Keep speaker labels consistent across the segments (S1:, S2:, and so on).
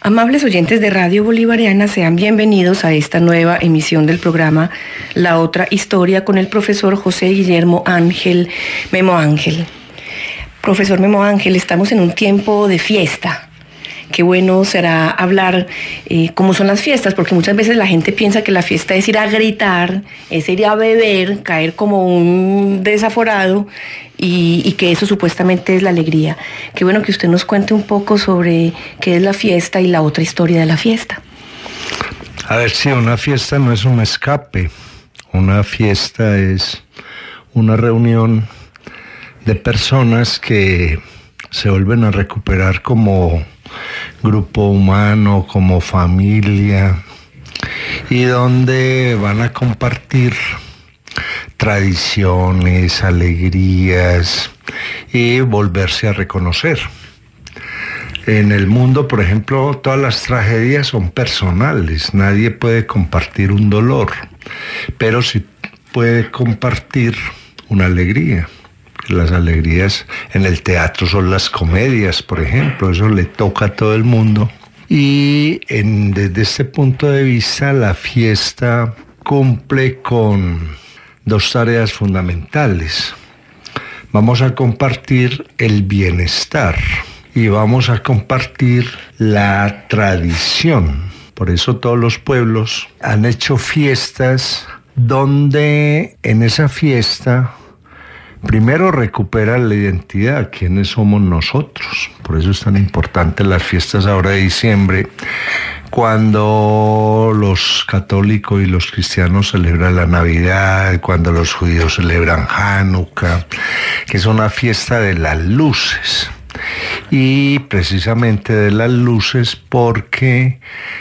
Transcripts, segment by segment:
S1: Amables oyentes de Radio Bolivariana, sean bienvenidos a esta nueva emisión del programa La Otra Historia con el profesor José Guillermo Ángel Memo Ángel. Profesor Memo Ángel, estamos en un tiempo de fiesta. Qué bueno será hablar cómo son las fiestas, porque muchas veces la gente piensa que la fiesta es ir a gritar, es ir a beber, caer como un desaforado y que eso supuestamente es la alegría. Qué bueno que usted nos cuente un poco sobre qué es la fiesta y la otra historia de la fiesta.
S2: A ver, sí, una fiesta no es un escape. Una fiesta es una reunión de personas que se vuelven a recuperar como grupo humano, como familia, y donde van a compartir tradiciones, alegrías y volverse a reconocer. En el mundo, por ejemplo, todas las tragedias son personales, nadie puede compartir un dolor, pero sí puede compartir una alegría. Las alegrías en el teatro son las comedias, por ejemplo, eso le toca a todo el mundo. Y desde este punto de vista, la fiesta cumple con dos tareas fundamentales. Vamos a compartir el bienestar y vamos a compartir la tradición. Por eso todos los pueblos han hecho fiestas donde en esa fiesta primero recupera la identidad, quiénes somos nosotros. Por eso es tan importante las fiestas ahora de diciembre, cuando los católicos y los cristianos celebran la Navidad, cuando los judíos celebran Hanukkah, que es una fiesta de las luces. Y precisamente de las luces porque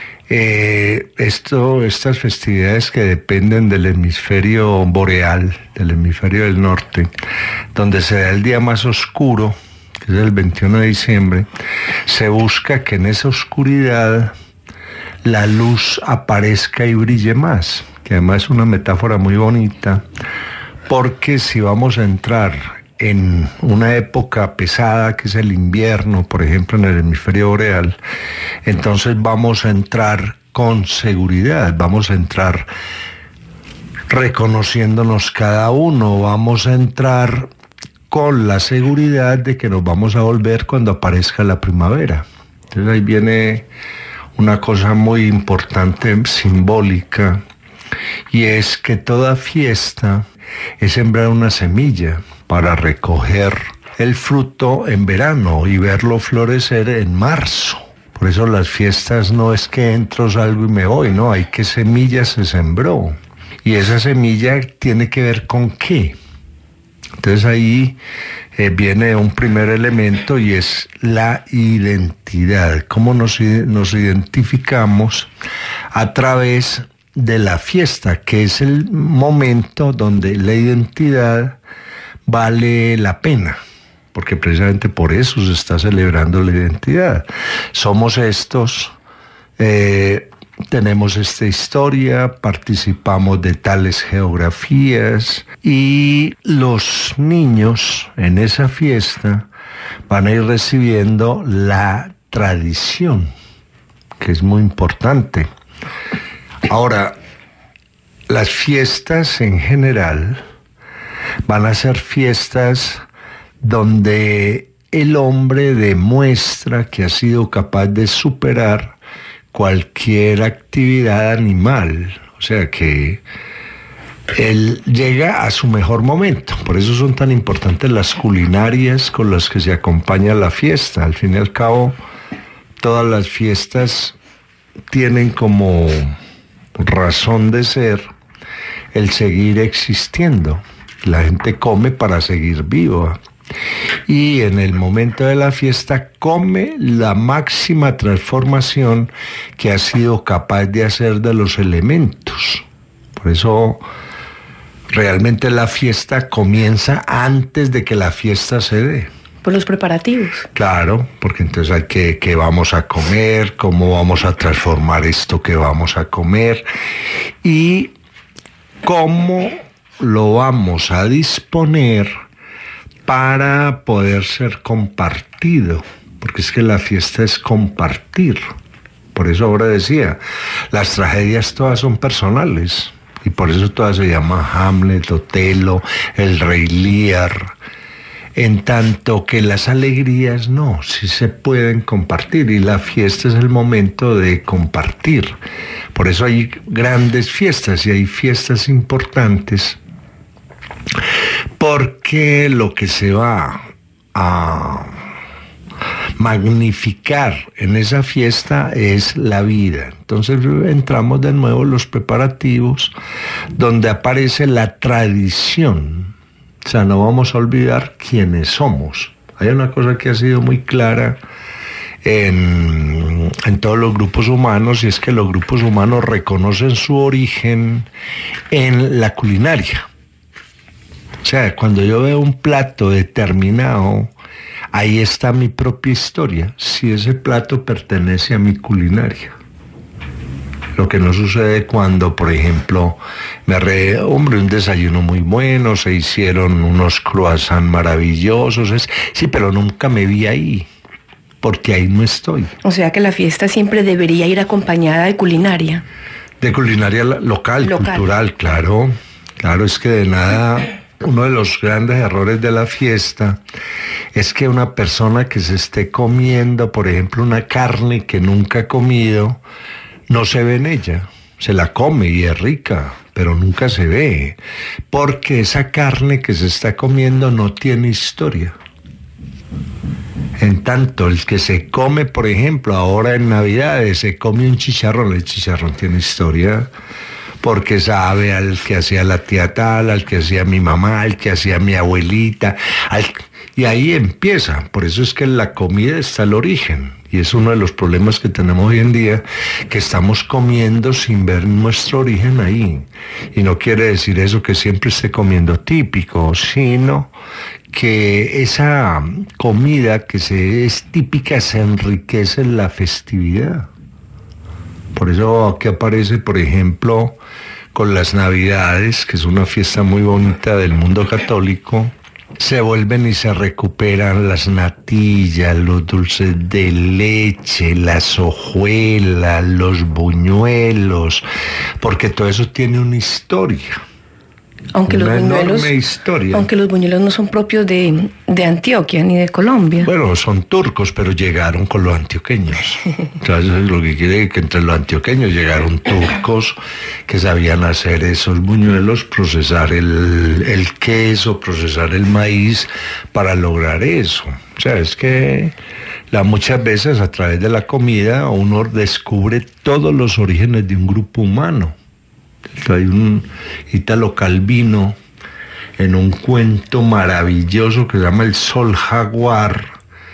S2: estas festividades que dependen del hemisferio boreal, del hemisferio del norte, donde se da el día más oscuro, que es el 21 de diciembre, se busca que en esa oscuridad la luz aparezca y brille más, que además es una metáfora muy bonita, porque si vamos a entrar en una época pesada que es el invierno, por ejemplo en el hemisferio boreal, entonces vamos a entrar con seguridad, vamos a entrar reconociéndonos cada uno, vamos a entrar con la seguridad de que nos vamos a volver cuando aparezca la primavera. Entonces ahí viene una cosa muy importante, simbólica, y es que toda fiesta es sembrar una semilla para recoger el fruto en verano y verlo florecer en marzo. Por eso las fiestas no es que entro, salgo y me voy, no, hay que semilla se sembró. Y esa semilla tiene que ver con qué. Entonces ahí viene un primer elemento y es la identidad. Cómo nos identificamos a través de la fiesta, que es el momento donde la identidad vale la pena, porque precisamente por eso se está celebrando la identidad. Somos estos, tenemos esta historia, participamos de tales geografías y los niños en esa fiesta van a ir recibiendo la tradición, que es muy importante. Ahora, las fiestas en general van a ser fiestas donde el hombre demuestra que ha sido capaz de superar cualquier actividad animal, o sea que él llega a su mejor momento. Por eso son tan importantes las culinarias con las que se acompaña la fiesta. Al fin y al cabo, todas las fiestas tienen como razón de ser el seguir existiendo. La gente come para seguir viva. Y en el momento de la fiesta come la máxima transformación que ha sido capaz de hacer de los elementos. Por eso realmente la fiesta comienza antes de que la fiesta se dé.
S1: Por los preparativos.
S2: Claro, porque entonces hay qué vamos a comer, cómo vamos a transformar esto que vamos a comer y cómo lo vamos a disponer para poder ser compartido, porque es que la fiesta es compartir. Por eso ahora decía, las tragedias todas son personales. Y por eso todas se llaman Hamlet, Otelo, el Rey Lear. En tanto que las alegrías no, sí se pueden compartir. Y la fiesta es el momento de compartir. Por eso hay grandes fiestas y hay fiestas importantes. Porque lo que se va a magnificar en esa fiesta es la vida. Entonces entramos de nuevo en los preparativos donde aparece la tradición. O sea, no vamos a olvidar quiénes somos. Hay una cosa que ha sido muy clara en todos los grupos humanos, y es que los grupos humanos reconocen su origen en la culinaria. O sea, cuando yo veo un plato determinado, ahí está mi propia historia, si ese plato pertenece a mi culinaria. Lo que no sucede cuando, por ejemplo, un desayuno muy bueno, se hicieron unos croissants maravillosos, sí, pero nunca me vi ahí, porque ahí no estoy.
S1: O sea que la fiesta siempre debería ir acompañada de culinaria.
S2: De culinaria local, cultural, claro. Claro, es que de nada... Uno de los grandes errores de la fiesta es que una persona que se esté comiendo, por ejemplo, una carne que nunca ha comido, no se ve en ella. Se la come y es rica, pero nunca se ve, porque esa carne que se está comiendo no tiene historia. En tanto, el que se come, por ejemplo, ahora en Navidades, se come un chicharrón, el chicharrón tiene historia, porque sabe al que hacía la tía tal, al que hacía mi mamá, al que hacía mi abuelita, y ahí empieza. Por eso es que en la comida está el origen, y es uno de los problemas que tenemos hoy en día, que estamos comiendo sin ver nuestro origen ahí. Y no quiere decir eso que siempre esté comiendo típico, sino que esa comida que es típica se enriquece en la festividad. Por eso aquí aparece, por ejemplo, con las Navidades, que es una fiesta muy bonita del mundo católico, se vuelven y se recuperan las natillas, los dulces de leche, las hojuelas, los buñuelos, porque todo eso tiene una historia.
S1: Aunque los buñuelos no son propios de Antioquia ni de Colombia.
S2: Bueno, son turcos, pero llegaron con los antioqueños. Entonces, lo que quiere decir que entre los antioqueños llegaron turcos que sabían hacer esos buñuelos, procesar el queso, procesar el maíz para lograr eso. O sea, es que muchas veces a través de la comida uno descubre todos los orígenes de un grupo humano. Hay un Italo Calvino en un cuento maravilloso que se llama El Sol Jaguar.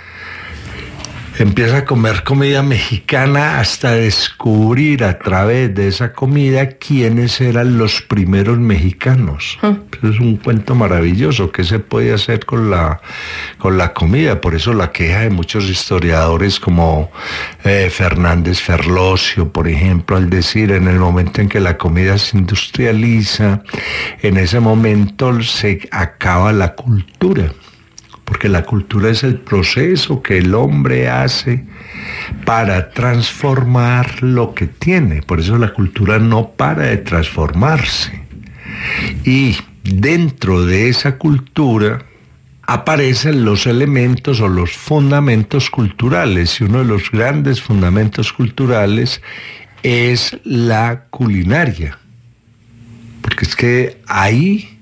S2: Empieza a comer comida mexicana hasta descubrir a través de esa comida quiénes eran los primeros mexicanos. Es un cuento maravilloso. ¿Qué se puede hacer con la comida? Por eso la queja de muchos historiadores como Fernández Ferlosio, por ejemplo, al decir en el momento en que la comida se industrializa, en ese momento se acaba la cultura. Porque la cultura es el proceso que el hombre hace para transformar lo que tiene. Por eso la cultura no para de transformarse. Y dentro de esa cultura aparecen los elementos o los fundamentos culturales. Y uno de los grandes fundamentos culturales es la culinaria. Porque es que ahí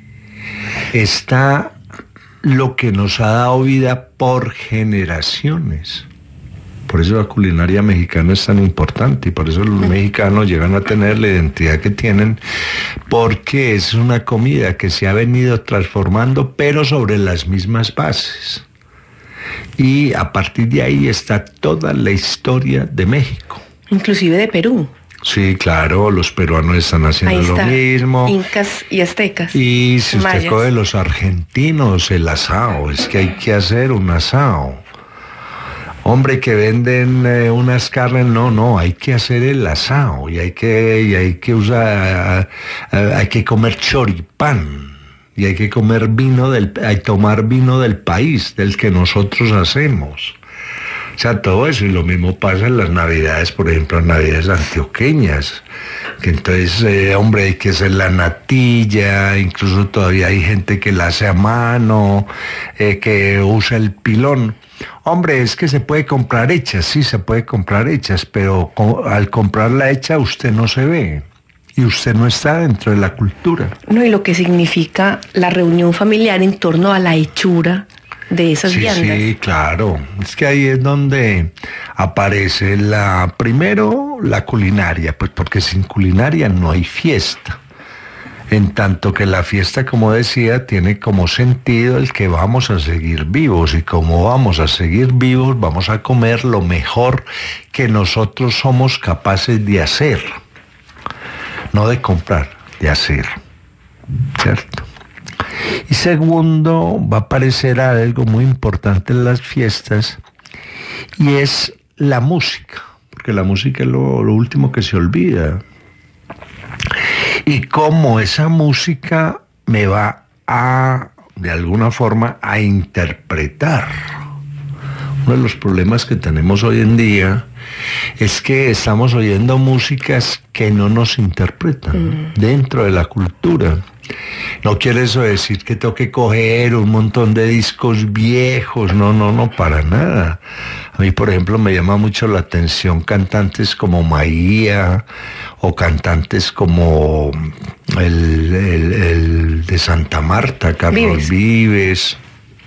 S2: está lo que nos ha dado vida por generaciones. Por eso la culinaria mexicana es tan importante y por eso los mexicanos llegan a tener la identidad que tienen, porque es una comida que se ha venido transformando, pero sobre las mismas bases. Y a partir de ahí está toda la historia de México.
S1: Inclusive de Perú.
S2: Sí, claro, los peruanos están haciendo lo mismo.
S1: Incas y aztecas.
S2: Y si usted coge los argentinos, el asado, es que hay que hacer un asado. Hombre, que venden unas carnes, no, hay que hacer el asado y hay que usar, hay que comer choripán y hay que comer tomar vino del país, del que nosotros hacemos. O sea, todo eso, y lo mismo pasa en las navidades, por ejemplo, en navidades antioqueñas, que entonces, hombre, hay que hacer la natilla, incluso todavía hay gente que la hace a mano, que usa el pilón. Hombre, es que se puede comprar hechas, sí, se puede comprar hechas, pero al comprarla hecha usted no se ve. Y usted no está dentro de la cultura.
S1: No, y lo que significa la reunión familiar en torno a la hechura de esas viandas.
S2: Sí, claro. Es que ahí es donde aparece primero la culinaria, pues porque sin culinaria no hay fiesta. En tanto que la fiesta, como decía, tiene como sentido el que vamos a seguir vivos, y como vamos a seguir vivos, vamos a comer lo mejor que nosotros somos capaces de hacer. No de comprar, de hacer, ¿cierto? Y segundo, va a aparecer algo muy importante en las fiestas, y es la música, porque la música es lo último que se olvida. Y cómo esa música me va de alguna forma, a interpretar. Uno de los problemas que tenemos hoy en día es que estamos oyendo músicas que no nos interpretan dentro de la cultura. No quiere eso decir que tengo que coger un montón de discos viejos, no, para nada. A mí, por ejemplo, me llama mucho la atención cantantes como Maía, o cantantes como el de Santa Marta, Carlos Vives.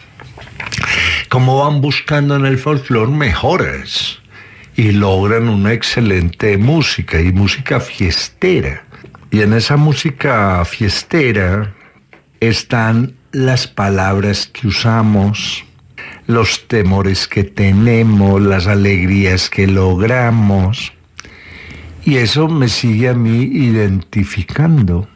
S2: Cómo van buscando en el folclore mejoras y logran una excelente música, y música fiestera. Y en esa música fiestera están las palabras que usamos, los temores que tenemos, las alegrías que logramos. Y eso me sigue a mí identificando,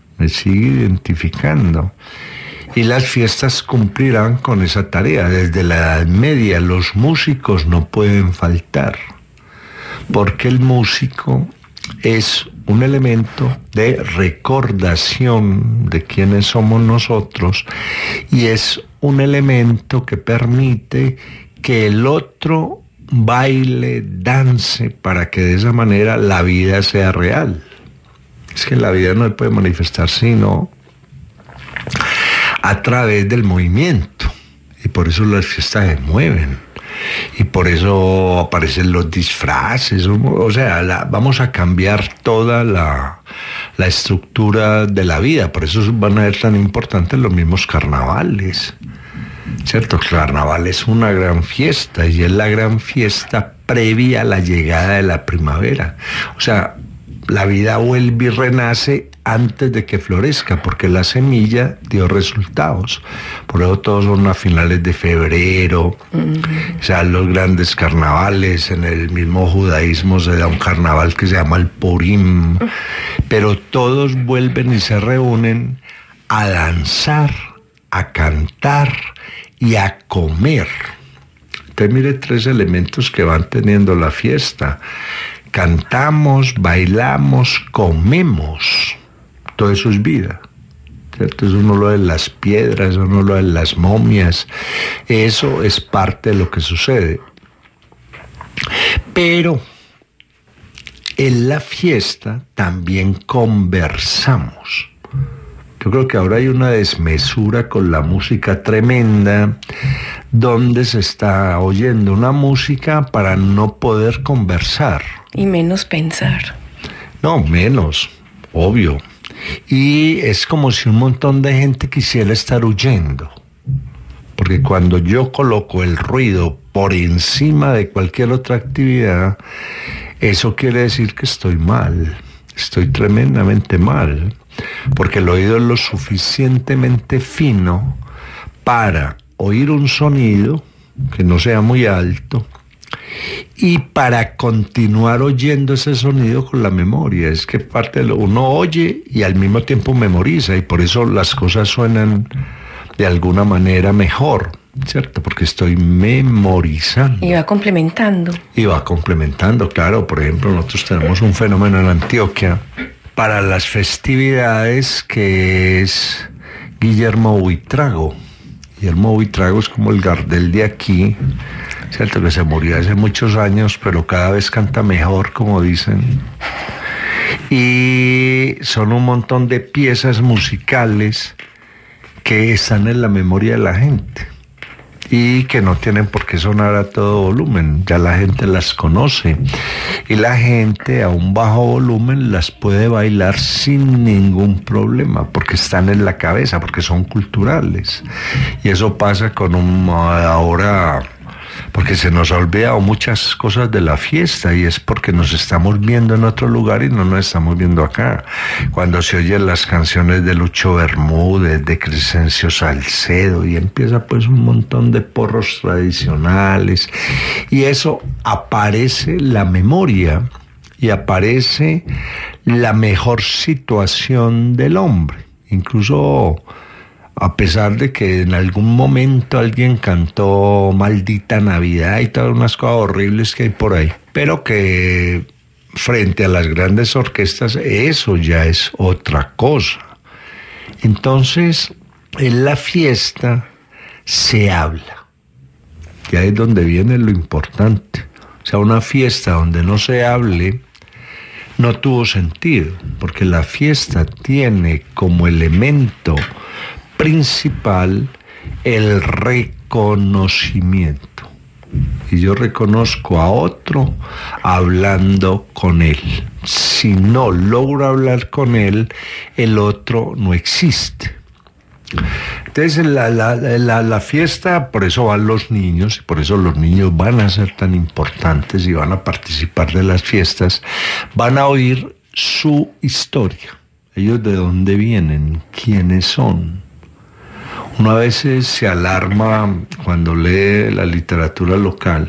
S2: Y las fiestas cumplirán con esa tarea. Desde la Edad Media los músicos no pueden faltar, porque el músico es un elemento de recordación de quiénes somos nosotros, y es un elemento que permite que el otro baile, dance, para que de esa manera la vida sea real. Es que la vida no se puede manifestar sino a través del movimiento, y por eso las fiestas se mueven, y por eso aparecen los disfraces. O sea, vamos a cambiar toda la estructura de la vida. Por eso van a ser tan importantes los mismos carnavales, ¿cierto? El carnaval es una gran fiesta, y es la gran fiesta previa a la llegada de la primavera. O sea, la vida vuelve y renace antes de que florezca, porque la semilla dio resultados. Por eso todos son a finales de febrero. O sea, los grandes carnavales. En el mismo judaísmo se da un carnaval que se llama el Purim. Pero todos vuelven y se reúnen a danzar, a cantar y a comer. Entonces mire 3 elementos que van teniendo la fiesta: cantamos, bailamos, comemos. Todo eso es vida, ¿cierto? Eso no lo de las piedras, eso no lo de las momias. Eso es parte de lo que sucede. Pero en la fiesta también conversamos. Yo creo que ahora hay una desmesura con la música tremenda, donde se está oyendo una música para no poder conversar.
S1: Y menos pensar.
S2: No, menos, obvio. Y es como si un montón de gente quisiera estar huyendo. Porque cuando yo coloco el ruido por encima de cualquier otra actividad, eso quiere decir que estoy mal. Estoy tremendamente mal. Porque el oído es lo suficientemente fino para oír un sonido que no sea muy alto, y para continuar oyendo ese sonido con la memoria. Es que parte de uno oye y al mismo tiempo memoriza, y por eso las cosas suenan de alguna manera mejor, ¿cierto? Porque estoy memorizando.
S1: Y va complementando.
S2: Claro. Por ejemplo, nosotros tenemos un fenómeno en Antioquia para las festividades, que es Guillermo Buitrago. Guillermo Buitrago es como el Gardel de aquí, cierto que se murió hace muchos años, pero cada vez canta mejor, como dicen. Y son un montón de piezas musicales que están en la memoria de la gente y que no tienen por qué sonar a todo volumen, ya la gente las conoce y la gente a un bajo volumen las puede bailar sin ningún problema porque están en la cabeza, porque son culturales. Y eso pasa con ahora, porque se nos ha olvidado muchas cosas de la fiesta y es porque nos estamos viendo en otro lugar y no nos estamos viendo acá. Cuando se oyen las canciones de Lucho Bermúdez, de Crescencio Salcedo y empieza pues un montón de porros tradicionales y eso aparece la memoria y aparece la mejor situación del hombre. Incluso a pesar de que en algún momento alguien cantó Maldita Navidad y todas unas cosas horribles que hay por ahí, pero que frente a las grandes orquestas eso ya es otra cosa. Entonces, en la fiesta se habla, y ahí es donde viene lo importante. O sea, una fiesta donde no se hable no tuvo sentido, porque la fiesta tiene como elemento principal el reconocimiento. Y yo reconozco a otro hablando con él. Si no logro hablar con él, el otro no existe. Entonces la fiesta, por eso van los niños, y por eso los niños van a ser tan importantes y van a participar de las fiestas, van a oír su historia. Ellos de dónde vienen, quiénes son. Uno a veces se alarma cuando lee la literatura local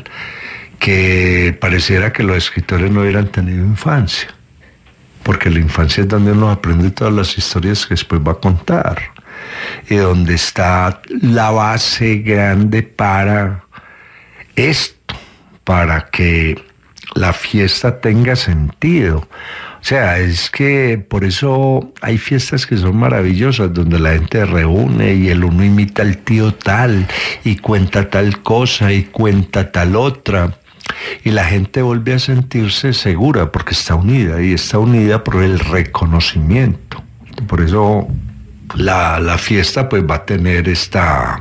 S2: que pareciera que los escritores no hubieran tenido infancia, porque la infancia es donde uno aprende todas las historias que después va a contar y donde está la base grande para esto, para que la fiesta tenga sentido. O sea, es que por eso hay fiestas que son maravillosas, donde la gente reúne y el uno imita al tío tal y cuenta tal cosa y cuenta tal otra. Y la gente vuelve a sentirse segura porque está unida y está unida por el reconocimiento. Por eso la fiesta pues va a tener esta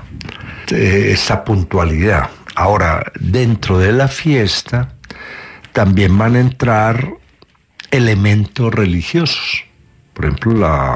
S2: puntualidad. Ahora, dentro de la fiesta también van a entrar elementos religiosos. Por ejemplo,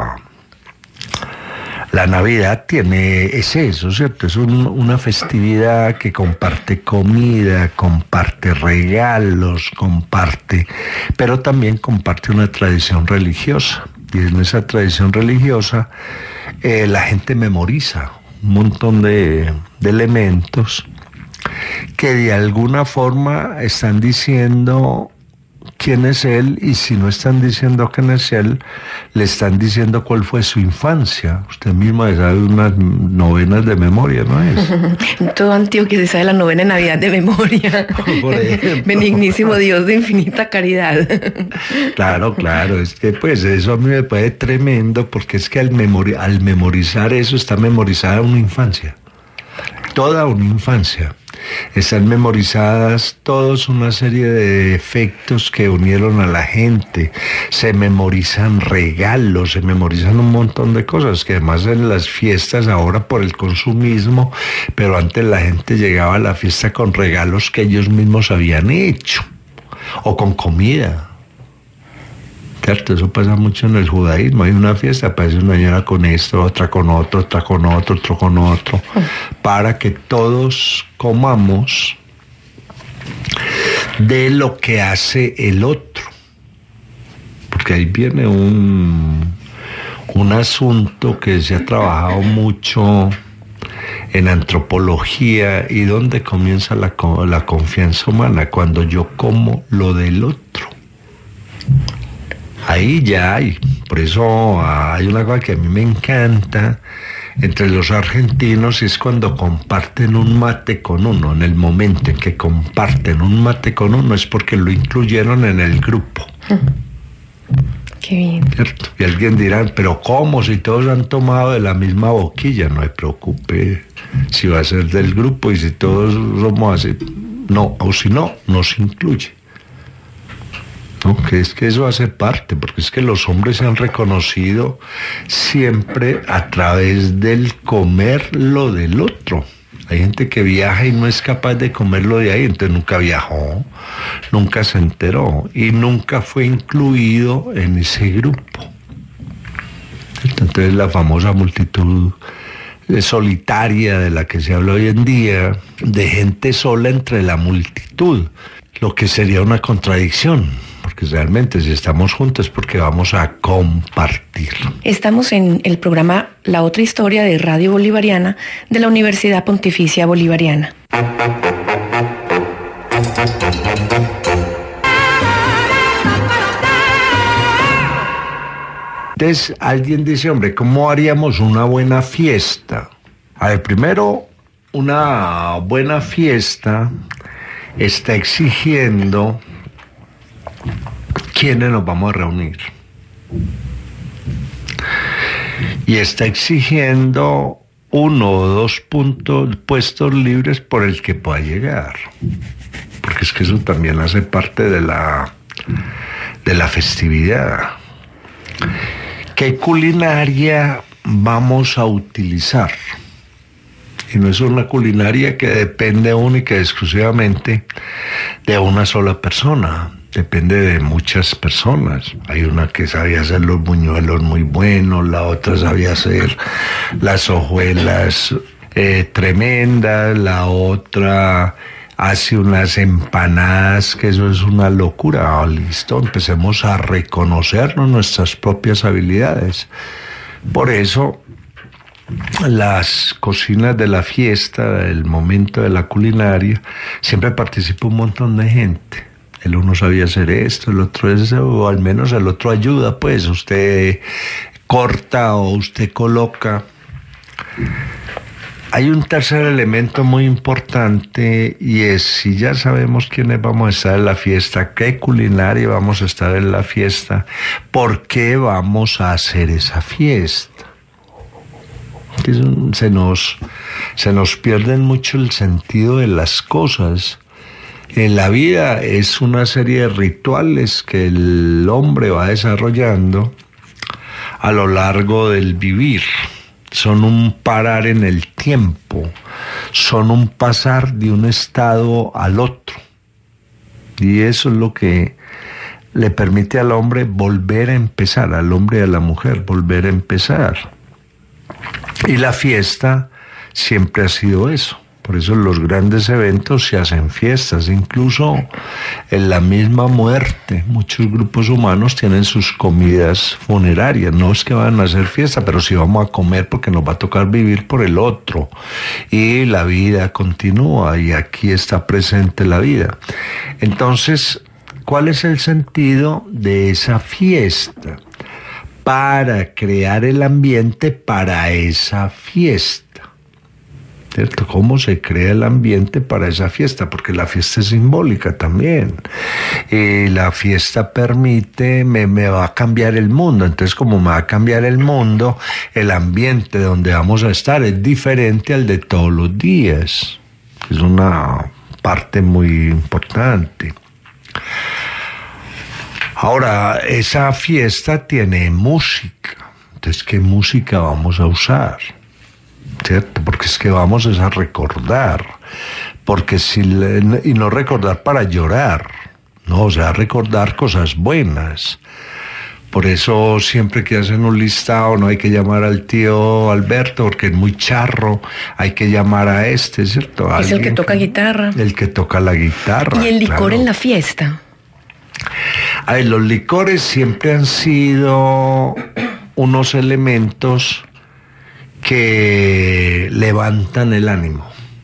S2: la Navidad es eso, ¿cierto? Es una festividad que comparte comida, comparte regalos, pero también comparte una tradición religiosa. Y en esa tradición religiosa la gente memoriza un montón de elementos que de alguna forma están diciendo quién es él, y si no están diciendo quién es él, le están diciendo cuál fue su infancia. Usted misma sabe unas novenas de memoria, ¿no es?
S1: Todo Antioquia se sabe la novena de Navidad de memoria. Por ejemplo. Benignísimo Dios de infinita caridad.
S2: Claro, es que pues eso a mí me parece tremendo, porque es que al memorizar eso está memorizada una infancia. Toda una infancia. Están memorizadas todos una serie de efectos que unieron a la gente. Se memorizan regalos, se memorizan un montón de cosas que además en las fiestas ahora por el consumismo, pero antes la gente llegaba a la fiesta con regalos que ellos mismos habían hecho o con comida. ¿Cierto? Eso pasa mucho en el judaísmo. Hay una fiesta, aparece una señora con esto, otra con otro, otra con otro, otro con otro, para que todos comamos de lo que hace el otro. Porque ahí viene un asunto que se ha trabajado mucho en antropología y donde comienza la confianza humana, cuando yo como lo del otro. Ahí ya hay, por eso hay una cosa que a mí me encanta entre los argentinos, y es cuando comparten un mate con uno. En el momento en que comparten un mate con uno es porque lo incluyeron en el grupo.
S1: Qué bien.
S2: ¿Cierto? Y alguien dirá, pero ¿cómo? Si todos han tomado de la misma boquilla. No se preocupe si va a ser del grupo, y si todos somos así, No, o si no, no se incluye. ¿No? Que es que eso hace parte, porque es que los hombres se han reconocido siempre a través del comer lo del otro. Hay gente que viaja y no es capaz de comerlo de ahí, entonces nunca viajó, nunca se enteró y nunca fue incluido en ese grupo. Entonces la famosa multitud solitaria de la que se habla hoy en día, de gente sola entre la multitud, lo que sería una contradicción. Porque realmente si estamos juntos es porque vamos a compartir.
S1: Estamos en el programa La Otra Historia de Radio Bolivariana de la Universidad Pontificia Bolivariana.
S2: Entonces alguien dice, hombre, ¿cómo haríamos una buena fiesta? A ver, primero, una buena fiesta está exigiendo quiénes nos vamos a reunir. Y está exigiendo 1 o 2 puestos libres por el que pueda llegar. Porque es que eso también hace parte de la festividad. ¿Qué culinaria vamos a utilizar? Y no es una culinaria que depende única y exclusivamente de una sola persona. Depende de muchas personas. Hay una que sabía hacer los buñuelos muy buenos, la otra sabía hacer las hojuelas tremendas, la otra hace unas empanadas, que eso es una locura. Listo, empecemos a reconocernos nuestras propias habilidades. Por eso las cocinas de la fiesta, el momento de la culinaria, siempre participa un montón de gente. El uno sabía hacer esto, el otro eso, o al menos el otro ayuda, pues usted corta o usted coloca. Hay un tercer elemento muy importante y es, si ya sabemos quiénes vamos a estar en la fiesta, qué culinaria vamos a estar en la fiesta, ¿por qué vamos a hacer esa fiesta? Se nos pierde mucho el sentido de las cosas. En la vida es una serie de rituales que el hombre va desarrollando a lo largo del vivir. Son un parar en el tiempo, son un pasar de un estado al otro. Y eso es lo que le permite al hombre volver a empezar, al hombre y a la mujer volver a empezar. Y la fiesta siempre ha sido eso. Por eso en los grandes eventos se hacen fiestas, incluso en la misma muerte. Muchos grupos humanos tienen sus comidas funerarias. No es que van a hacer fiesta, pero sí vamos a comer porque nos va a tocar vivir por el otro. Y la vida continúa y aquí está presente la vida. Entonces, ¿cuál es el sentido de esa fiesta? Para crear el ambiente para esa fiesta. ¿Cierto? ¿Cómo se crea el ambiente para esa fiesta? Porque la fiesta es simbólica también. Y la fiesta permite, me va a cambiar el mundo. Entonces, como me va a cambiar el mundo, el ambiente donde vamos a estar es diferente al de todos los días. Es una parte muy importante. Ahora, esa fiesta tiene música. Entonces, ¿qué música vamos a usar? ¿Cierto? Porque es que vamos a recordar, y no recordar para llorar, no, o sea, recordar cosas buenas. Por eso siempre que hacen un listado no hay que llamar al tío Alberto porque es muy charro, hay que llamar a este, ¿cierto?
S1: Es el que toca guitarra.
S2: El que toca la guitarra.
S1: ¿Y el licor
S2: claro.
S1: En la fiesta?
S2: A ver, los licores siempre han sido unos elementos que levantan el ánimo.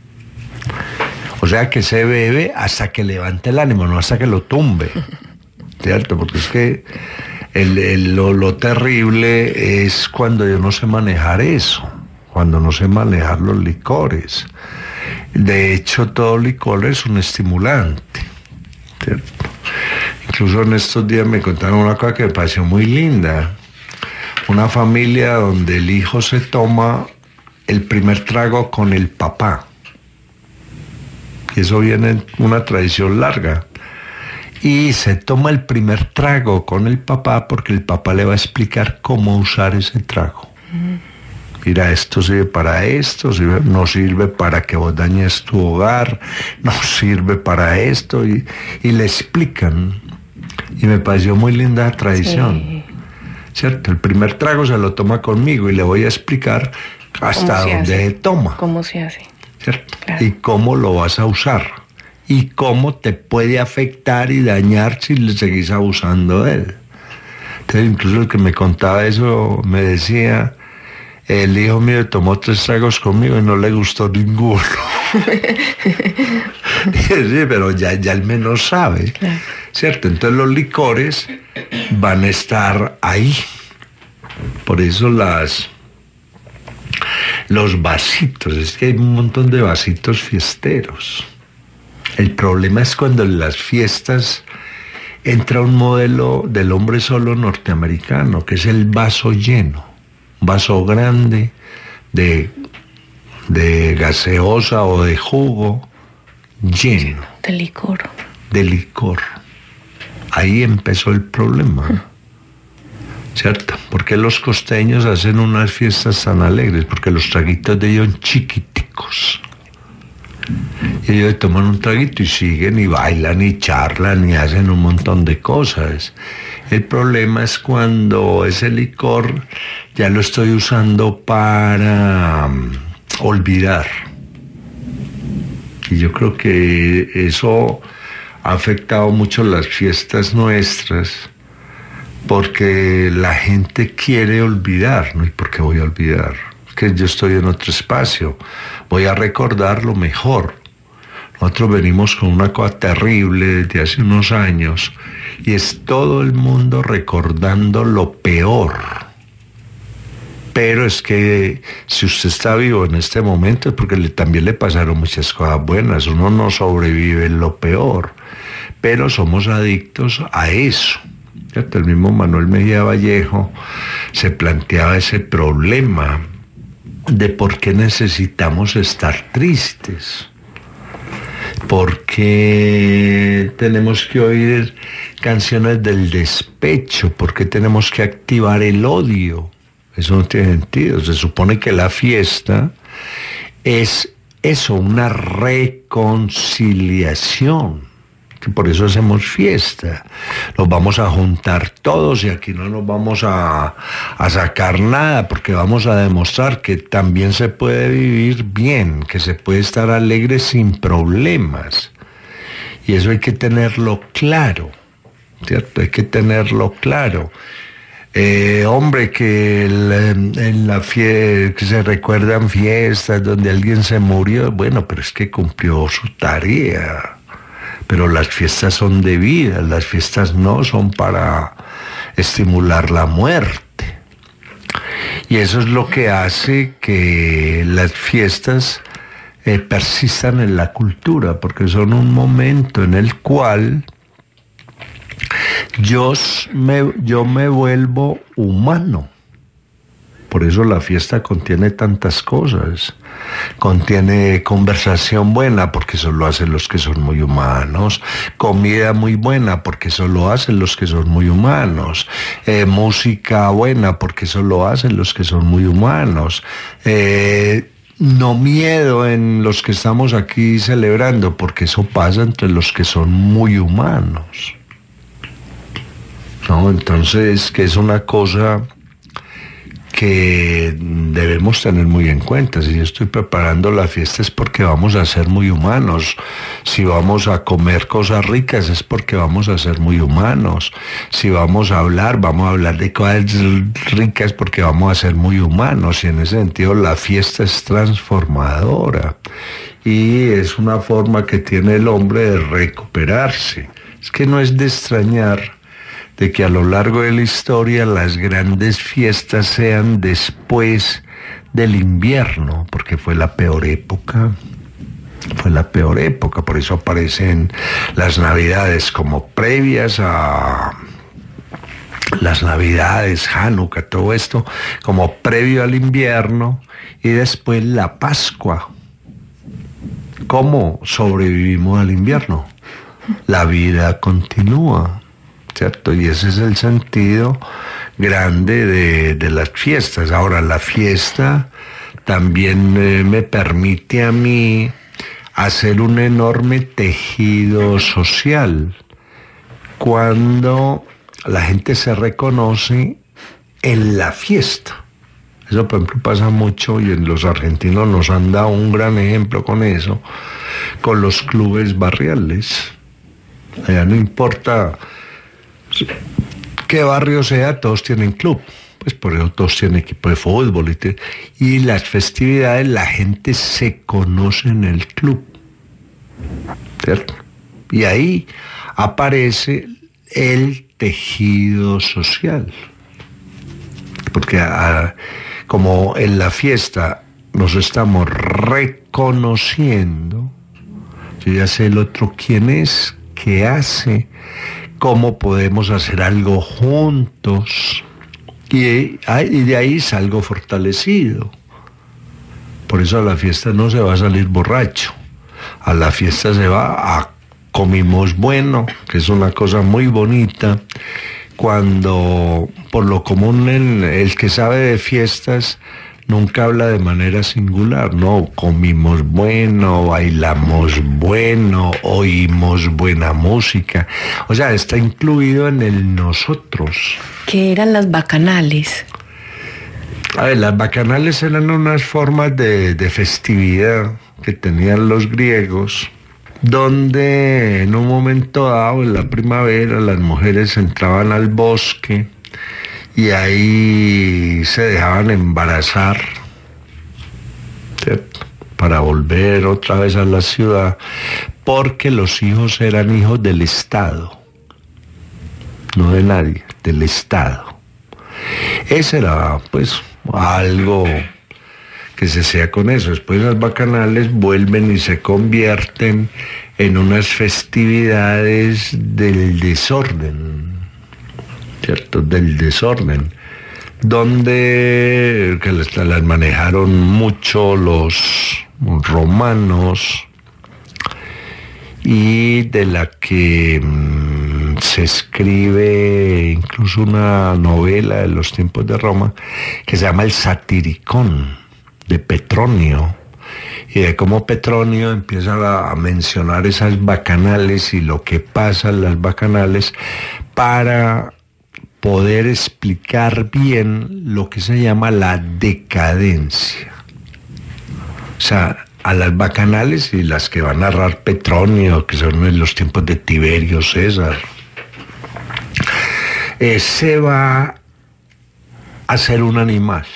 S2: O sea, que se bebe hasta que levante el ánimo, no hasta que lo tumbe. ¿Cierto? Porque es que lo terrible es cuando yo no sé manejar eso, cuando no sé manejar los licores. De hecho, todo licor es un estimulante. ¿Cierto? Incluso en estos días me contaron una cosa que me pareció muy linda. Una familia donde el hijo se toma el primer trago con el papá. Y eso viene en una tradición larga. Y se toma el primer trago con el papá porque el papá le va a explicar cómo usar ese trago. Mira, esto sirve para esto, no sirve para que vos dañes tu hogar, no sirve para esto, y le explican. Y me pareció muy linda la tradición. Sí. ¿Cierto? El primer trago se lo toma conmigo y le voy a explicar hasta dónde se toma.
S1: ¿Cómo se hace?
S2: ¿Cierto? Claro. Y cómo lo vas a usar. Y cómo te puede afectar y dañar si le seguís abusando de él. Entonces, incluso el que me contaba eso me decía, el hijo mío tomó 3 tragos conmigo y no le gustó ninguno. Sí, pero ya al menos sabe. Claro. ¿Cierto? Entonces los licores van a estar ahí. Por eso los vasitos, es que hay un montón de vasitos fiesteros. El problema es cuando en las fiestas entra un modelo del hombre solo norteamericano, que es el vaso lleno, un vaso grande de gaseosa o de jugo lleno.
S1: De licor.
S2: De licor. Ahí empezó el problema. ¿Cierto? ¿Por qué los costeños hacen unas fiestas tan alegres? Porque los traguitos de ellos son chiquiticos. Y ellos toman un traguito y siguen y bailan y charlan y hacen un montón de cosas. El problema es cuando ese licor ya lo estoy usando para olvidar. Y yo creo que eso ha afectado mucho las fiestas nuestras, porque la gente quiere olvidar, ¿no? ¿Y por qué voy a olvidar? Que yo estoy en otro espacio, voy a recordar lo mejor. Nosotros venimos con una cosa terrible desde hace unos años y es todo el mundo recordando lo peor. Pero es que si usted está vivo en este momento es porque también le pasaron muchas cosas buenas. Uno no sobrevive en lo peor, pero somos adictos a eso. El mismo Manuel Mejía Vallejo se planteaba ese problema de por qué necesitamos estar tristes, por qué tenemos que oír canciones del despecho, por qué tenemos que activar el odio. Eso no tiene sentido. Se supone que la fiesta es eso, una reconciliación. Por eso hacemos fiesta. Nos vamos a juntar todos y aquí no nos vamos a sacar nada, porque vamos a demostrar que también se puede vivir bien, que se puede estar alegre sin problemas. Y eso hay que tenerlo claro, ¿cierto? Hay que tenerlo claro. Hombre, que en la fiesta, que se recuerdan fiestas donde alguien se murió, bueno, pero es que cumplió su tarea. Pero las fiestas son de vida, las fiestas no son para estimular la muerte. Y eso es lo que hace que las fiestas persistan en la cultura, porque son un momento en el cual yo me vuelvo humano. Por eso la fiesta contiene tantas cosas. Contiene conversación buena, porque eso lo hacen los que son muy humanos. Comida muy buena, porque eso lo hacen los que son muy humanos. Música buena, porque eso lo hacen los que son muy humanos. No miedo en los que estamos aquí celebrando, porque eso pasa entre los que son muy humanos. ¿No? Entonces, que es una cosa que debemos tener muy en cuenta. Si yo estoy preparando la fiesta es porque vamos a ser muy humanos. Si vamos a comer cosas ricas es porque vamos a ser muy humanos. Si vamos a hablar de cosas ricas porque vamos a ser muy humanos. Y en ese sentido la fiesta es transformadora. Y es una forma que tiene el hombre de recuperarse. Es que no es de extrañar de que a lo largo de la historia las grandes fiestas sean después del invierno, porque fue la peor época. Por eso aparecen las Navidades como previas a las Navidades, Hanukkah, todo esto como previo al invierno, y después la Pascua ¿Cómo sobrevivimos al invierno? La vida continúa, ¿cierto? Y ese es el sentido grande de las fiestas. Ahora, la fiesta también me permite a mí hacer un enorme tejido social cuando la gente se reconoce en la fiesta. Eso, por ejemplo, pasa mucho y en los argentinos nos han dado un gran ejemplo con eso, con los clubes barriales. Allá no importa qué barrio sea, todos tienen club. Pues por eso todos tienen equipo de fútbol. Y las festividades, la gente se conoce en el club, ¿cierto? Y ahí aparece el tejido social. Porque como en la fiesta nos estamos reconociendo, yo ya sé el otro quién es, qué hace, cómo podemos hacer algo juntos, y de ahí salgo fortalecido. Por eso a la fiesta no se va a salir borracho, a la fiesta se va a comimos bueno, que es una cosa muy bonita, cuando por lo común el que sabe de fiestas nunca habla de manera singular, no, comimos bueno, bailamos bueno, oímos buena música, o sea, está incluido en el nosotros.
S1: ¿Qué eran las bacanales?
S2: A ver, las bacanales eran unas formas de festividad que tenían los griegos, donde en un momento dado, en la primavera, las mujeres entraban al bosque y ahí se dejaban embarazar, ¿cierto?, para volver otra vez a la ciudad, porque los hijos eran hijos del Estado, no de nadie, del Estado. Ese era, pues, algo que se hacía con eso. Después las bacanales vuelven y se convierten en unas festividades del desorden, ¿cierto? Del desorden, donde que las manejaron mucho los romanos y de la que se escribe incluso una novela de los tiempos de Roma que se llama El Satiricón, de Petronio, y de cómo Petronio empieza a mencionar esas bacanales y lo que pasa en las bacanales para poder explicar bien lo que se llama la decadencia. O sea, a las bacanales y las que va a narrar Petronio, que son en los tiempos de Tiberio César, se va a hacer un animal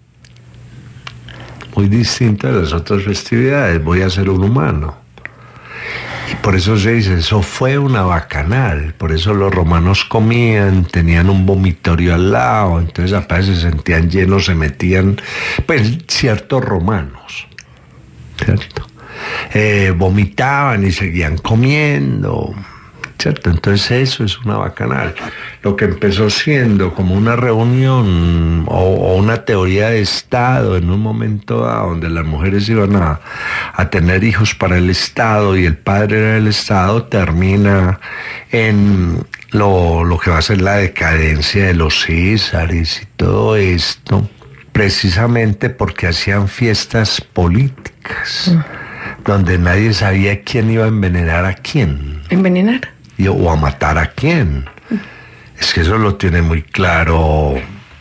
S2: muy distinto a las otras festividades, voy a ser un humano. Y por eso se dice, eso fue una bacanal, por eso los romanos comían, tenían un vomitorio al lado, entonces apenas se sentían llenos, se metían, pues, ciertos romanos, ¿cierto? Vomitaban y seguían comiendo, ¿cierto? Entonces eso es una bacanal. Lo que empezó siendo como una reunión o una teoría de Estado en un momento dado, donde las mujeres iban a tener hijos para el Estado y el padre era el Estado, termina en lo que va a ser la decadencia de los Césares y todo esto, precisamente porque hacían fiestas políticas, donde nadie sabía quién iba a envenenar a quién.
S1: ¿Envenenar?
S2: O a matar a quién. Es que eso lo tiene muy claro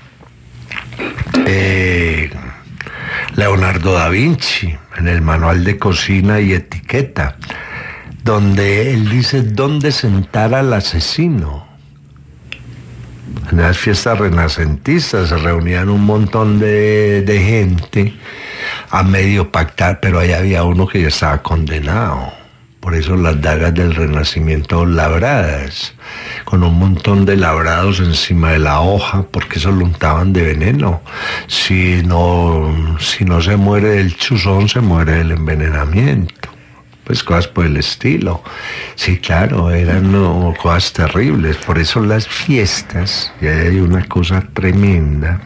S2: Leonardo da Vinci en el manual de cocina y etiqueta, donde él dice dónde sentar al asesino. En las fiestas renacentistas se reunían un montón de gente a medio pactar, pero ahí había uno que ya estaba condenado. Por eso las dagas del Renacimiento labradas, con un montón de labrados encima de la hoja, porque eso lo untaban de veneno. Si no se muere del chuzón, se muere del envenenamiento. Pues cosas por el estilo. Sí, claro, eran cosas terribles. Por eso las fiestas, y hay una cosa tremenda,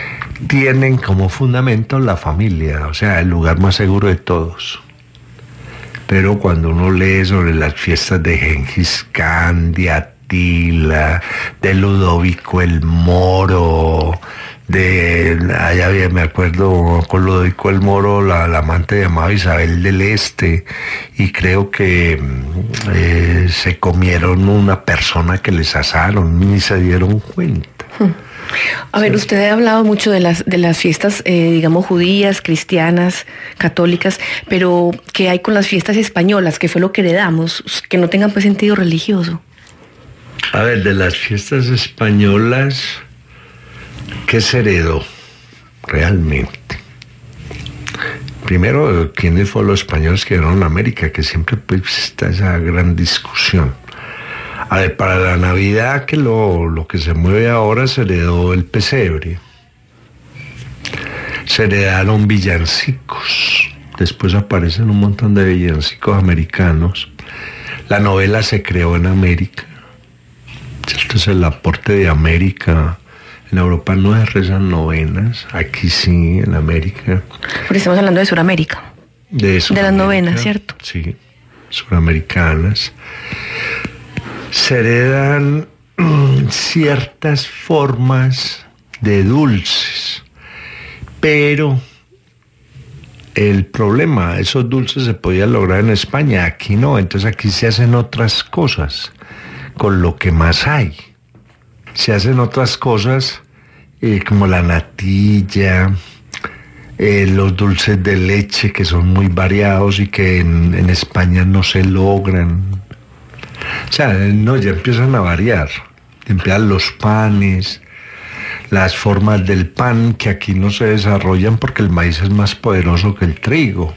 S2: tienen como fundamento la familia, o sea, el lugar más seguro de todos. pero cuando uno lee sobre las fiestas de Gengis Khan, de Atila, de Ludovico el Moro, me acuerdo con Ludovico el Moro, la amante llamada Isabel del Este, y creo que se comieron una persona que les asaron, ni se dieron cuenta.
S1: A ver, usted ha hablado mucho de las fiestas, digamos, judías, cristianas, católicas, pero ¿qué hay con las fiestas españolas? ¿Qué fue lo que heredamos? Que no tengan pues sentido religioso.
S2: A ver, de las fiestas españolas, ¿qué se heredó realmente? Primero, ¿quiénes fueron los españoles que llegaron a América? Que siempre pues, está esa gran discusión. A ver, para la Navidad, que lo que se mueve ahora, se heredó el pesebre. Se heredaron villancicos. Después aparecen un montón de villancicos americanos. La novela se creó en América. ¿Cierto? Es el aporte de América. En Europa no se rezan novenas, aquí sí, en América.
S1: Porque estamos hablando de Sudamérica. De las novenas, ¿cierto?
S2: Sí, suramericanas. Se heredan ciertas formas de dulces, pero el problema, esos dulces se podían lograr en España, aquí no, entonces aquí se hacen otras cosas con lo que más hay. Se hacen otras cosas como la natilla, los dulces de leche que son muy variados y que en España no se logran. O sea, no, ya empiezan a variar. Empiezan los panes, las formas del pan que aquí no se desarrollan porque el maíz es más poderoso que el trigo.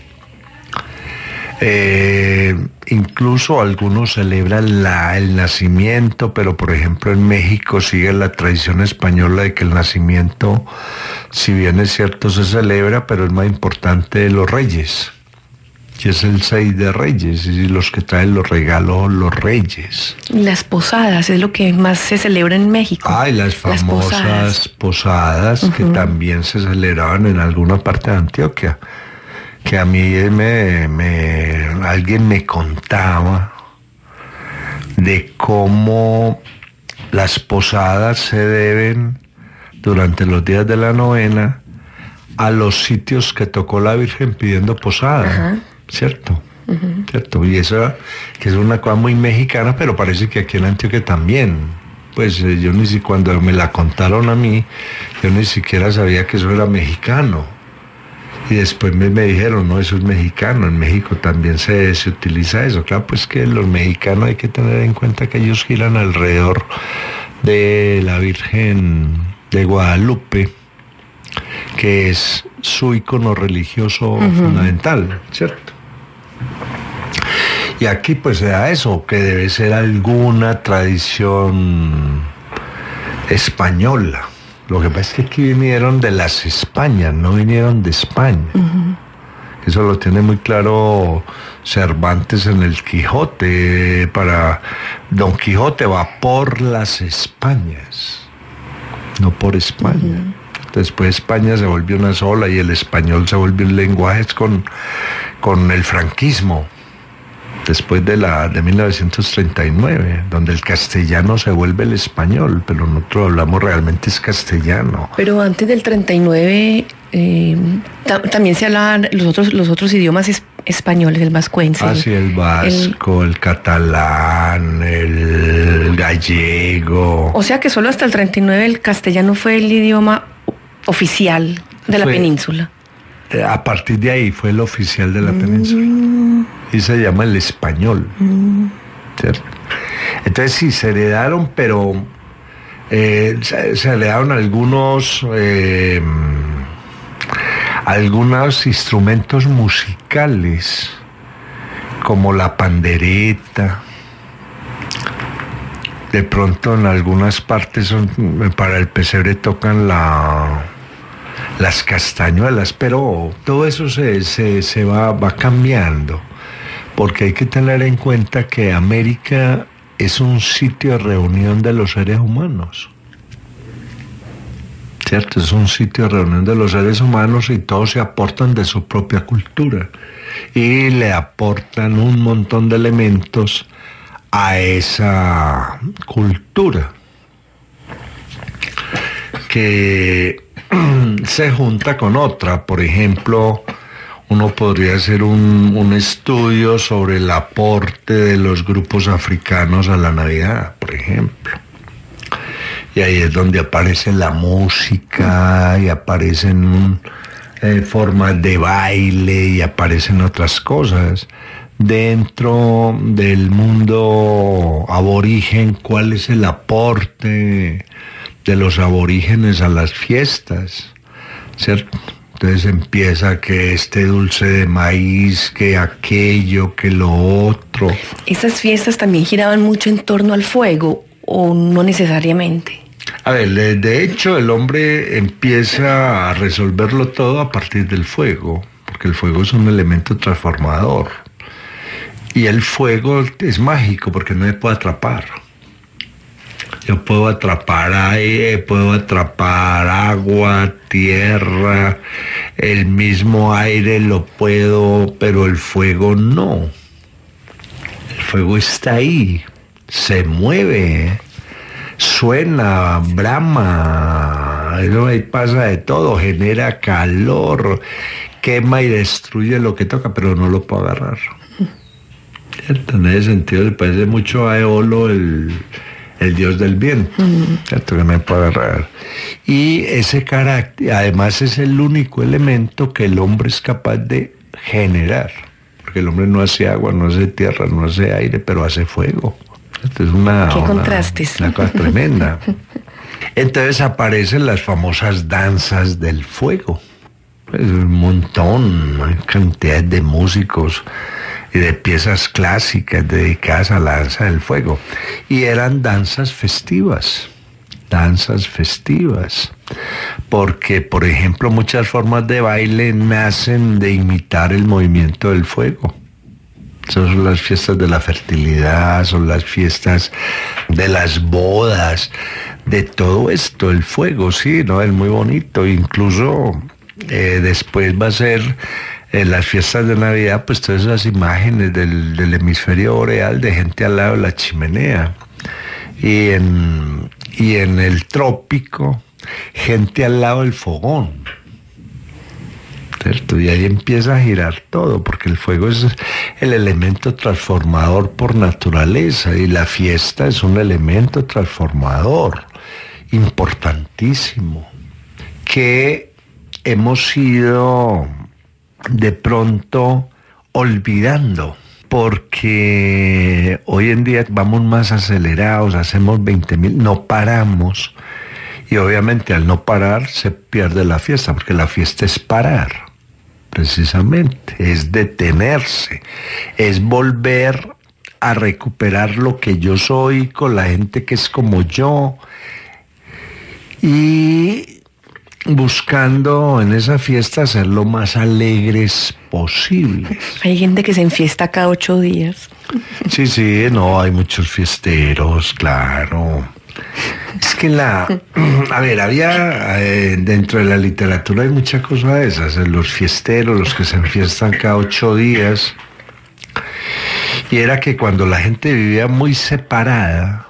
S2: Incluso algunos celebran el nacimiento, pero por ejemplo en México sigue la tradición española de que el nacimiento, si bien es cierto, se celebra, pero es más importante los reyes. Y es el 6 de Reyes, y los que traen los regalos, los reyes.
S1: Las posadas es lo que más se celebra en México.
S2: Y las famosas posadas que también se celebraban en alguna parte de Antioquia. Que a mí alguien me contaba de cómo las posadas se deben durante los días de la novena a los sitios que tocó la Virgen pidiendo posada. ¿Cierto? ¿Cierto? Y eso que es una cosa muy mexicana, pero parece que aquí en Antioquia también. Pues yo cuando me la contaron a mí, yo ni siquiera sabía que eso era mexicano. Y después me dijeron, no, eso es mexicano, en México también se utiliza eso. Claro, pues que los mexicanos hay que tener en cuenta que ellos giran alrededor de la Virgen de Guadalupe, que es su ícono religioso fundamental, ¿cierto? Y aquí pues se da eso, que debe ser alguna tradición española. Lo que pasa es que aquí vinieron de las Españas, no vinieron de España. Eso lo tiene muy claro Cervantes en el Quijote. Para Don Quijote va por las Españas, no por España. Después España se volvió una sola y el español se volvió un lenguaje con el franquismo. Después de 1939, donde el castellano se vuelve el español, pero nosotros hablamos realmente es castellano.
S1: Pero antes del 39 también se hablaban los otros idiomas españoles, el vascuence.
S2: Sí, el vasco, el catalán, el gallego.
S1: O sea que solo hasta el 39 el castellano fue el idioma oficial de la península.
S2: A partir de ahí fue el oficial de la península. Y se llama el español. ¿Cierto? Entonces sí, se heredaron, pero se heredaron algunos instrumentos musicales, como la pandereta. De pronto en algunas partes para el pesebre tocan las castañuelas, pero todo eso se va cambiando, porque hay que tener en cuenta que América es un sitio de reunión de los seres humanos. ¿cierto? Es un sitio de reunión de los seres humanos y todos se aportan de su propia cultura y le aportan un montón de elementos a esa cultura que se junta con otra. Por ejemplo, uno podría hacer un estudio sobre el aporte de los grupos africanos a la Navidad, por ejemplo. Y ahí es donde aparece la música y aparecen formas de baile y aparecen otras cosas. Dentro del mundo aborigen, ¿cuál es el aporte de los aborígenes a las fiestas? ¿Cierto? Entonces empieza que este dulce de maíz, que aquello, que lo otro.
S1: ¿Esas fiestas también giraban mucho en torno al fuego o no necesariamente?
S2: A ver, de hecho el hombre empieza a resolverlo todo a partir del fuego, porque el fuego es un elemento transformador. Y el fuego es mágico porque no me puede atrapar. Yo puedo atrapar aire, puedo atrapar agua, tierra, el mismo aire lo puedo, pero el fuego no. El fuego está ahí, se mueve, suena, brama, ahí pasa de todo, genera calor, quema y destruye lo que toca, pero no lo puedo agarrar. ¿Cierto? En ese sentido le parece mucho a Eolo el dios del viento, ¿cierto? Que no me puede agarrar. Y ese carácter, además, es el único elemento que el hombre es capaz de generar, porque el hombre no hace agua, no hace tierra, no hace aire, pero hace fuego. Esto es
S1: ¿Qué contrastes?
S2: Una cosa tremenda. Entonces aparecen las famosas danzas del fuego. Es un montón, hay cantidad de músicos y de piezas clásicas dedicadas a la danza del fuego. Y eran danzas festivas, porque, por ejemplo, muchas formas de baile nacen de imitar el movimiento del fuego. Son las fiestas de la fertilidad, son las fiestas de las bodas, de todo esto, el fuego, sí, ¿no? Es muy bonito, incluso después va a ser las fiestas de Navidad, pues todas esas imágenes del hemisferio boreal de gente al lado de la chimenea. Y en el trópico, gente al lado del fogón. ¿Cierto? Y ahí empieza a girar todo, porque el fuego es el elemento transformador por naturaleza, y la fiesta es un elemento transformador importantísimo, que hemos ido de pronto olvidando, porque hoy en día vamos más acelerados, hacemos 20.000, no paramos, y obviamente al no parar se pierde la fiesta, porque la fiesta es parar, precisamente, es detenerse, es volver a recuperar lo que yo soy con la gente que es como yo, y buscando en esa fiesta ser lo más alegres posible.
S1: Hay gente que se enfiesta cada 8 días.
S2: Sí, no, hay muchos fiesteros, claro. Es que había dentro de la literatura hay muchas cosas de esas, los fiesteros, los que se enfiestan cada 8 días. Y era que cuando la gente vivía muy separada,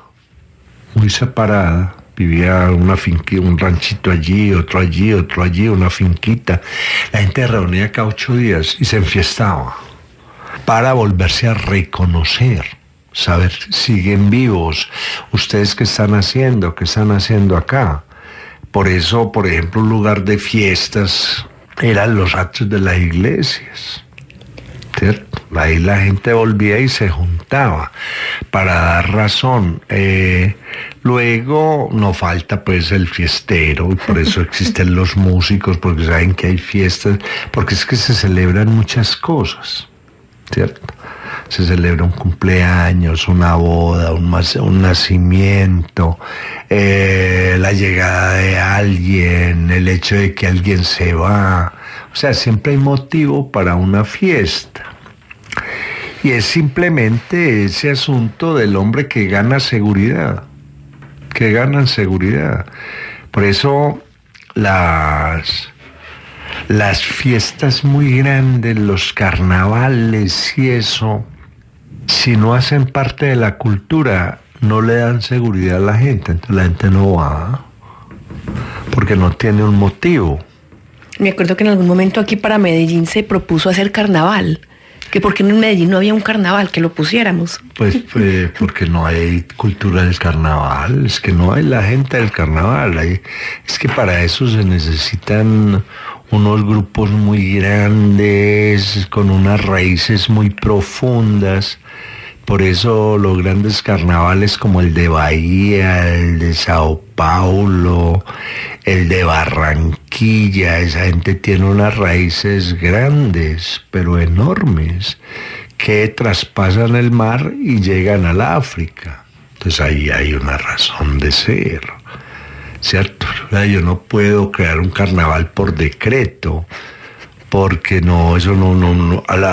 S2: vivía una finquita, un ranchito allí, otro allí, una finquita. La gente reunía cada 8 días y se enfiestaba para volverse a reconocer, saber, siguen vivos, ustedes qué están haciendo acá. Por eso, por ejemplo, un lugar de fiestas eran los atrios de las iglesias, ¿cierto? Ahí la gente volvía y se juntaba para dar razón. Luego no falta pues el fiestero, y por eso existen los músicos, porque saben que hay fiestas, porque es que se celebran muchas cosas, ¿cierto? Se celebra un cumpleaños, una boda, un nacimiento, la llegada de alguien, el hecho de que alguien se va. O sea, siempre hay motivo para una fiesta. Y es simplemente ese asunto del hombre que gana seguridad, Por eso las fiestas muy grandes, los carnavales y eso, si no hacen parte de la cultura, no le dan seguridad a la gente, entonces la gente no va, porque no tiene un motivo.
S1: Me acuerdo que en algún momento aquí para Medellín se propuso hacer carnaval, que porque en Medellín no había un carnaval, que lo pusiéramos.
S2: Pues porque no hay cultura del carnaval, es que no hay la gente del carnaval, es que para eso se necesitan unos grupos muy grandes, con unas raíces muy profundas. Por eso los grandes carnavales como el de Bahía, el de Sao Paulo, el de Barranquilla, esa gente tiene unas raíces grandes, pero enormes, que traspasan el mar y llegan al África. Entonces ahí hay una razón de ser, ¿cierto? Yo no puedo crear un carnaval por decreto, porque no, eso no a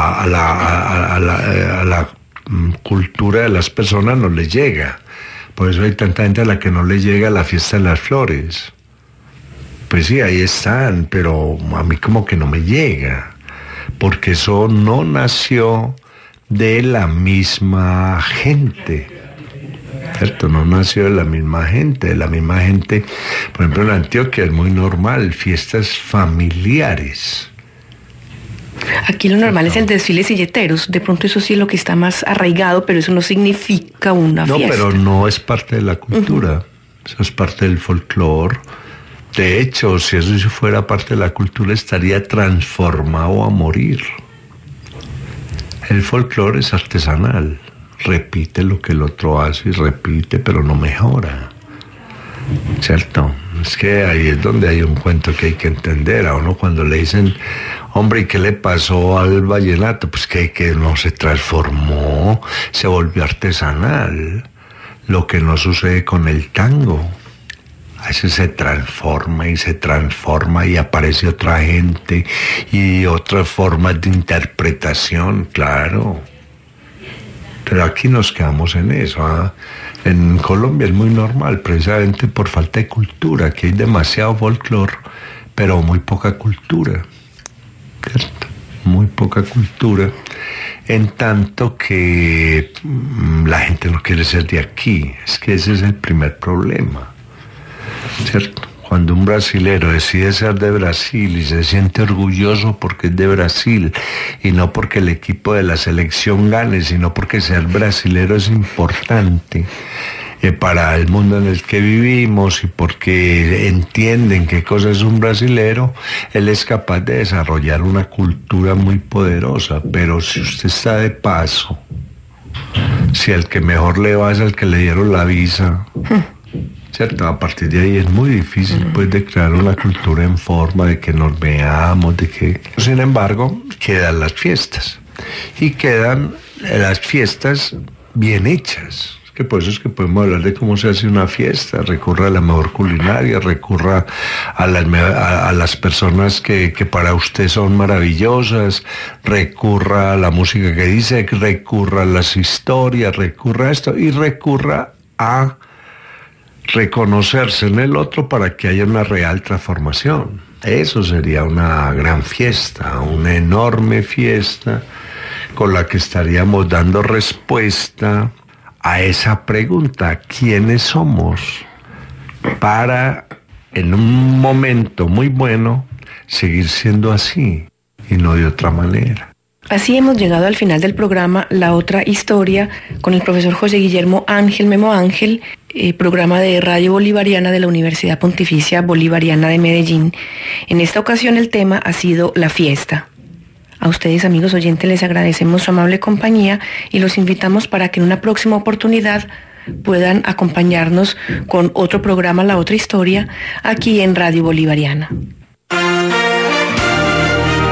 S2: la cultura de las personas no les llega. Por eso hay tanta gente a la que no le llega la fiesta de las flores. Pues sí, ahí están, pero a mí como que no me llega, porque eso no nació de la misma gente, ¿cierto? No nació de la misma gente. Por ejemplo, en Antioquia es muy normal, fiestas familiares.
S1: Aquí lo normal es el desfile silleteros, de pronto eso sí es lo que está más arraigado, pero eso no significa una fiesta.
S2: No, pero no es parte de la cultura, eso es parte del folclore. De hecho, si eso fuera parte de la cultura, estaría transformado a morir. El folclore es artesanal, repite lo que el otro hace y repite, pero no mejora, ¿cierto? Es que ahí es donde hay un cuento que hay que entender. A uno cuando le dicen, hombre, ¿y qué le pasó al vallenato? Pues que no se transformó, se volvió artesanal. Lo que no sucede con el tango. A veces se transforma y aparece otra gente y otras formas de interpretación, claro. Pero aquí nos quedamos en eso, ¿ah? En Colombia es muy normal, precisamente por falta de cultura. Aquí hay demasiado folclore, pero muy poca cultura, ¿cierto? Muy poca cultura, en tanto que la gente no quiere ser de aquí. Es que ese es el primer problema, ¿cierto? Cuando un brasilero decide ser de Brasil y se siente orgulloso porque es de Brasil y no porque el equipo de la selección gane, sino porque ser brasilero es importante para el mundo en el que vivimos y porque entienden qué cosa es un brasilero, él es capaz de desarrollar una cultura muy poderosa. Pero si usted está de paso, si el que mejor le va es el que le dieron la visa, ¿cierto? A partir de ahí es muy difícil pues de crear una cultura en forma de que nos veamos, de que... Sin embargo, quedan las fiestas. Y quedan las fiestas bien hechas. Que por eso es que podemos hablar de cómo se hace una fiesta. Recurra a la mejor culinaria, recurra a las personas que para usted son maravillosas, recurra a la música que dice, recurra a las historias, recurra a esto y recurra a reconocerse en el otro para que haya una real transformación. Eso sería una gran fiesta, una enorme fiesta con la que estaríamos dando respuesta a esa pregunta: ¿quiénes somos? Para en un momento muy bueno seguir siendo así y no de otra manera.
S1: Así hemos llegado al final del programa La Otra Historia con el profesor José Guillermo Ángel Memo Ángel, programa de Radio Bolivariana de la Universidad Pontificia Bolivariana de Medellín. En esta ocasión el tema ha sido la fiesta. A ustedes, amigos oyentes, les agradecemos su amable compañía y los invitamos para que en una próxima oportunidad puedan acompañarnos con otro programa La Otra Historia aquí en Radio Bolivariana.